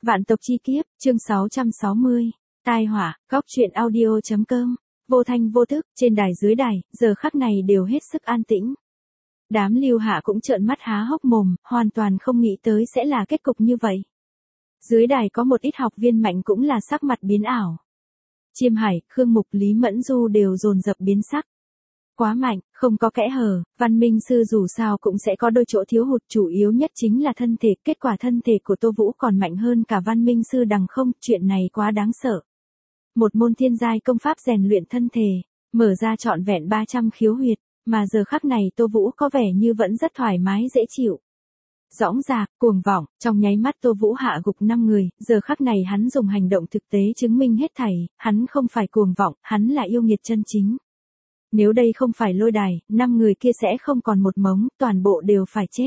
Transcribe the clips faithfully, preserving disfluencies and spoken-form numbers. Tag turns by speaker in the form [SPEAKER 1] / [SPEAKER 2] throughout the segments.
[SPEAKER 1] Vạn tộc chi kiếp, chương sáu trăm sáu mươi. Tai họa, góc truyện audio.com. Vô thanh vô thức, trên đài dưới đài, giờ khắc này đều hết sức an tĩnh. Đám Lưu Hạ cũng trợn mắt há hốc mồm, hoàn toàn không nghĩ tới sẽ là kết cục như vậy. Dưới đài có một ít học viên mạnh cũng là sắc mặt biến ảo. Chiêm Hải, Khương Mục, Lý Mẫn Du đều dồn dập biến sắc. Quá mạnh, không có kẽ hở, Văn Minh Sư dù sao cũng sẽ có đôi chỗ thiếu hụt, chủ yếu nhất chính là thân thể, kết quả thân thể của Tô Vũ còn mạnh hơn cả Văn Minh Sư đằng không, chuyện này quá đáng sợ. Một môn thiên giai công pháp rèn luyện thân thể, mở ra trọn vẹn ba trăm khiếu huyệt, mà giờ khắc này Tô Vũ có vẻ như vẫn rất thoải mái dễ chịu. Dõng dạc, cuồng vọng, trong nháy mắt Tô Vũ hạ gục năm người, giờ khắc này hắn dùng hành động thực tế chứng minh hết thảy, hắn không phải cuồng vọng, hắn là yêu nghiệt chân chính. Nếu đây không phải lôi đài, năm người kia sẽ không còn một mống, toàn bộ đều phải chết.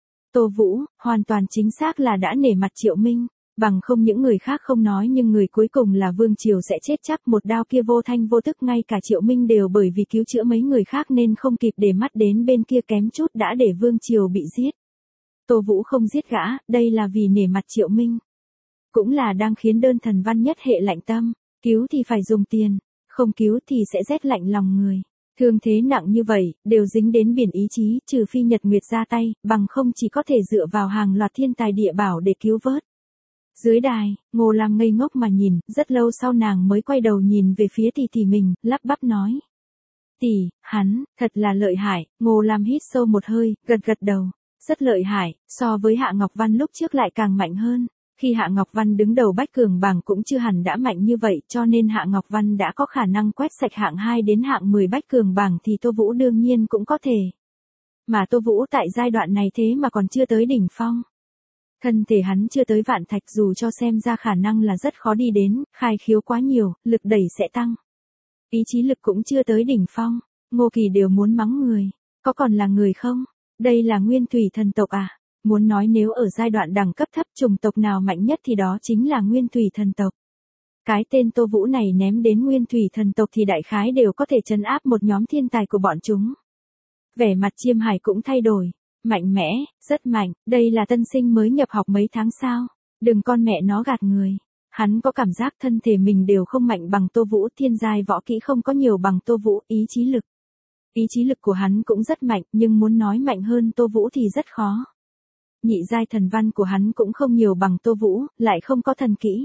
[SPEAKER 1] Tô Vũ, hoàn toàn chính xác là đã nể mặt Triệu Minh, bằng không những người khác không nói nhưng người cuối cùng là Vương Triều sẽ chết chắc, một đao kia vô thanh vô tức, ngay cả Triệu Minh đều bởi vì cứu chữa mấy người khác nên không kịp để mắt đến bên kia, kém chút đã để Vương Triều bị giết. Tô Vũ không giết gã, đây là vì nể mặt Triệu Minh. Cũng là đang khiến đơn thần văn nhất hệ lạnh tâm, cứu thì phải dùng tiền, không cứu thì sẽ rét lạnh lòng người. Thương thế nặng như vậy, đều dính đến biển ý chí, trừ phi Nhật Nguyệt ra tay, bằng không chỉ có thể dựa vào hàng loạt thiên tài địa bảo để cứu vớt. Dưới đài, Ngô Lam ngây ngốc mà nhìn, rất lâu sau nàng mới quay đầu nhìn về phía tỷ tỷ mình, lắp bắp nói. Tỷ, hắn, thật là lợi hại. Ngô Lam hít sâu một hơi, gật gật đầu. Rất lợi hại, so với Hạ Ngọc Văn lúc trước lại càng mạnh hơn. Khi Hạ Ngọc Văn đứng đầu bách cường bảng cũng chưa hẳn đã mạnh như vậy, cho nên Hạ Ngọc Văn đã có khả năng quét sạch hạng hai đến hạng mười bách cường bảng thì Tô Vũ đương nhiên cũng có thể. Mà Tô Vũ tại giai đoạn này thế mà còn chưa tới đỉnh phong. Thân thể hắn chưa tới vạn thạch, dù cho xem ra khả năng là rất khó đi đến, khai khiếu quá nhiều, lực đẩy sẽ tăng. Ý chí lực cũng chưa tới đỉnh phong, Ngô Kỳ đều muốn mắng người, có còn là người không? Đây là nguyên thủy thần tộc à? Muốn nói nếu ở giai đoạn đẳng cấp thấp chủng tộc nào mạnh nhất thì đó chính là nguyên thủy thần tộc. Cái tên Tô Vũ này ném đến nguyên thủy thần tộc thì đại khái đều có thể trấn áp một nhóm thiên tài của bọn chúng. Vẻ mặt Chiêm Hải cũng thay đổi. Mạnh mẽ, rất mạnh, đây là tân sinh mới nhập học mấy tháng sao? Đừng con mẹ nó gạt người. Hắn có cảm giác thân thể mình đều không mạnh bằng Tô Vũ, thiên giai võ kỹ không có nhiều bằng Tô Vũ, ý chí lực. Ý chí lực của hắn cũng rất mạnh, nhưng muốn nói mạnh hơn Tô Vũ thì rất khó. Nhị giai thần văn của hắn cũng không nhiều bằng Tô Vũ, lại không có thần kỹ.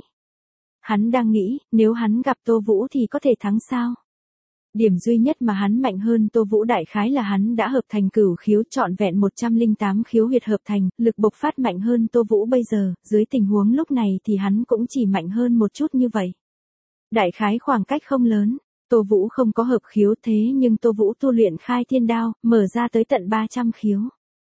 [SPEAKER 1] Hắn đang nghĩ, nếu hắn gặp Tô Vũ thì có thể thắng sao? Điểm duy nhất mà hắn mạnh hơn Tô Vũ đại khái là hắn đã hợp thành cửu khiếu, trọn vẹn một trăm lẻ tám khiếu huyệt hợp thành, lực bộc phát mạnh hơn Tô Vũ bây giờ, dưới tình huống lúc này thì hắn cũng chỉ mạnh hơn một chút như vậy. Đại khái khoảng cách không lớn, Tô Vũ không có hợp khiếu thế nhưng Tô Vũ tu luyện khai thiên đao, mở ra tới tận ba trăm khiếu.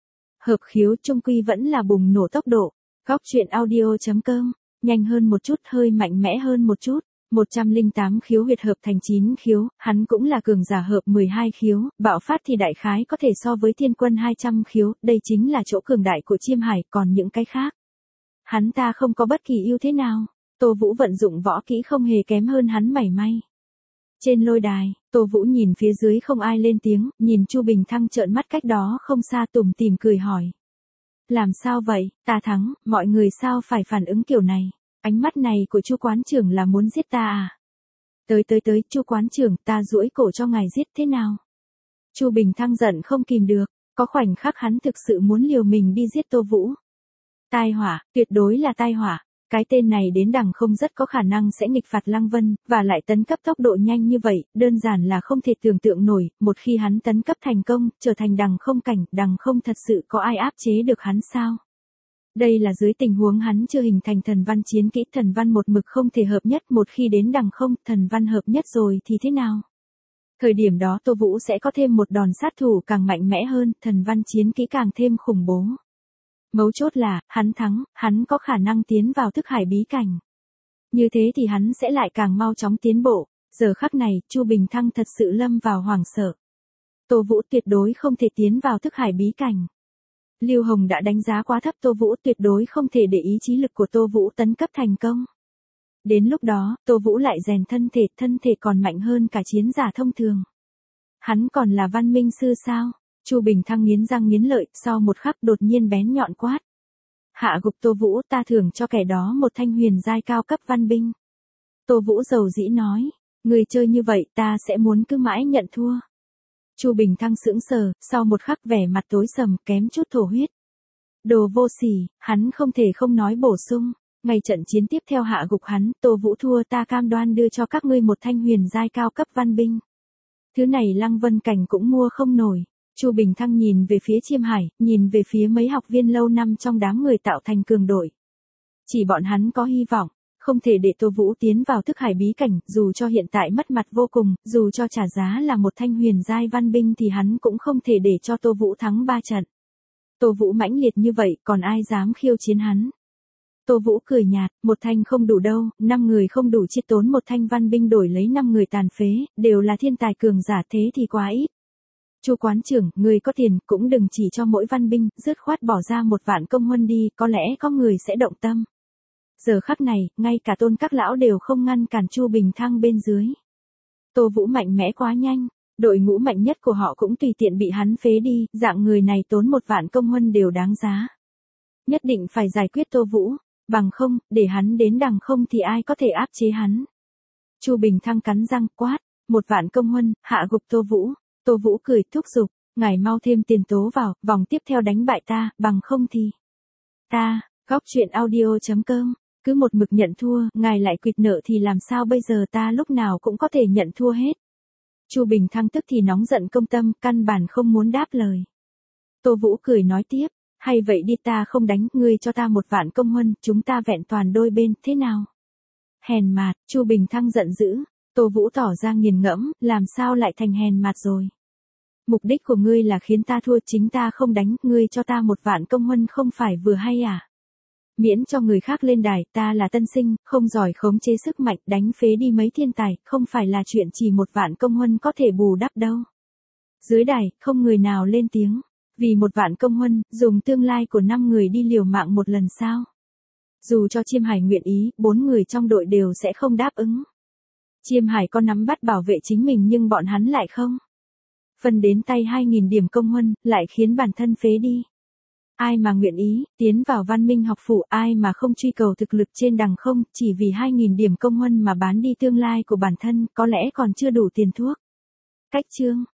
[SPEAKER 1] Hợp khiếu chung quy vẫn là bùng nổ tốc độ. Góc truyện audio.com, nhanh hơn một chút, hơi mạnh mẽ hơn một chút. một trăm lẻ tám khiếu huyệt hợp thành chín khiếu, hắn cũng là cường giả hợp mười hai khiếu, bạo phát thì đại khái có thể so với thiên quân hai trăm khiếu, đây chính là chỗ cường đại của Chiêm Hải, còn những cái khác. Hắn ta không có bất kỳ ưu thế nào, Tô Vũ vận dụng võ kỹ không hề kém hơn hắn mảy may. Trên lôi đài, Tô Vũ nhìn phía dưới không ai lên tiếng, nhìn Chu Bình Thăng trợn mắt cách đó không xa tủm tỉm cười hỏi. Làm sao vậy, ta thắng, mọi người sao phải phản ứng kiểu này? Ánh mắt này của Chu quán trưởng là muốn giết ta à? Tới tới tới, Chu quán trưởng, ta duỗi cổ cho ngài giết thế nào? Chu Bình Thăng giận không kìm được, có khoảnh khắc hắn thực sự muốn liều mình đi giết Tô Vũ. Tai họa, tuyệt đối là tai họa. Cái tên này đến đằng không rất có khả năng sẽ nghịch phạt Lăng Vân, và lại tấn cấp tốc độ nhanh như vậy, đơn giản là không thể tưởng tượng nổi, một khi hắn tấn cấp thành công, trở thành đằng không cảnh, đằng không thật sự có ai áp chế được hắn sao? Đây là dưới tình huống hắn chưa hình thành thần văn chiến kỹ, thần văn một mực không thể hợp nhất, một khi đến đằng không, thần văn hợp nhất rồi thì thế nào? Thời điểm đó Tô Vũ sẽ có thêm một đòn sát thủ càng mạnh mẽ hơn, thần văn chiến kỹ càng thêm khủng bố. Mấu chốt là, hắn thắng, hắn có khả năng tiến vào thức hải bí cảnh. Như thế thì hắn sẽ lại càng mau chóng tiến bộ. Giờ khắc này, Chu Bình Thăng thật sự lâm vào hoảng sợ. Tô Vũ tuyệt đối không thể tiến vào thức hải bí cảnh. Lưu Hồng đã đánh giá quá thấp Tô Vũ, tuyệt đối không thể để ý chí lực của Tô Vũ tấn cấp thành công. Đến lúc đó, Tô Vũ lại rèn thân thể, thân thể còn mạnh hơn cả chiến giả thông thường. Hắn còn là Văn Minh Sư sao? Chu Bình Thăng nghiến răng nghiến lợi, sau một khắc đột nhiên bén nhọn quát. Hạ gục Tô Vũ, ta thưởng cho kẻ đó một thanh huyền giai cao cấp văn binh. Tô Vũ dầu dĩ nói, người chơi như vậy ta sẽ muốn cứ mãi nhận thua. Chu Bình Thăng sững sờ, sau một khắc vẻ mặt tối sầm kém chút thổ huyết. Đồ vô sỉ, hắn không thể không nói bổ sung, ngày trận chiến tiếp theo hạ gục hắn, Tô Vũ thua ta cam đoan đưa cho các ngươi một thanh huyền giai cao cấp văn binh. Thứ này Lăng Vân Cảnh cũng mua không nổi. Chu Bình Thăng nhìn về phía Chiêm Hải, nhìn về phía mấy học viên lâu năm trong đám người tạo thành cường đội. Chỉ bọn hắn có hy vọng, không thể để Tô Vũ tiến vào thức hải bí cảnh, dù cho hiện tại mất mặt vô cùng, dù cho trả giá là một thanh huyền giai văn binh thì hắn cũng không thể để cho Tô Vũ thắng ba trận. Tô Vũ mãnh liệt như vậy, còn ai dám khiêu chiến hắn? Tô Vũ cười nhạt, một thanh không đủ đâu, năm người không đủ chiết tốn một thanh văn binh đổi lấy năm người tàn phế, đều là thiên tài cường giả thế thì quá ít. Chu quán trưởng, người có tiền, cũng đừng chỉ cho mỗi văn binh, dứt khoát bỏ ra một vạn công huân đi, có lẽ có người sẽ động tâm. Giờ khắc này, ngay cả Tôn các lão đều không ngăn cản Chu Bình Thăng bên dưới. Tô Vũ mạnh mẽ quá nhanh, đội ngũ mạnh nhất của họ cũng tùy tiện bị hắn phế đi, dạng người này tốn một vạn công huân đều đáng giá. Nhất định phải giải quyết Tô Vũ, bằng không, để hắn đến đằng không thì ai có thể áp chế hắn. Chu Bình Thăng cắn răng quát, một vạn công huân, hạ gục Tô Vũ. Tô Vũ cười thúc giục, ngài mau thêm tiền tố vào, vòng tiếp theo đánh bại ta, bằng không thì. Ta, góc truyện audio chấm com, cứ một mực nhận thua, ngài lại quỵt nợ thì làm sao bây giờ, ta lúc nào cũng có thể nhận thua hết. Chu Bình Thăng tức thì nóng giận công tâm, căn bản không muốn đáp lời. Tô Vũ cười nói tiếp, hay vậy đi, ta không đánh, ngươi cho ta một vạn công huân, chúng ta vẹn toàn đôi bên, thế nào? Hèn mạt, Chu Bình Thăng giận dữ. Tô Vũ tỏ ra nghiền ngẫm, làm sao lại thành hèn mạt rồi? Mục đích của ngươi là khiến ta thua, chính ta không đánh, ngươi cho ta một vạn công huân không phải vừa hay à? Miễn cho người khác lên đài, ta là tân sinh, không giỏi khống chế sức mạnh, đánh phế đi mấy thiên tài, không phải là chuyện chỉ một vạn công huân có thể bù đắp đâu. Dưới đài, không người nào lên tiếng, vì một vạn công huân, dùng tương lai của năm người đi liều mạng một lần sao? Dù cho Chiêm Hải nguyện ý, bốn người trong đội đều sẽ không đáp ứng. Chiêm Hải có nắm bắt bảo vệ chính mình nhưng bọn hắn lại không. Phân đến tay hai nghìn điểm công huân, lại khiến bản thân phế đi. Ai mà nguyện ý, tiến vào văn minh học phủ, ai mà không truy cầu thực lực trên đằng không, chỉ vì hai nghìn điểm công huân mà bán đi tương lai của bản thân, có lẽ còn chưa đủ tiền thuốc. Cách chương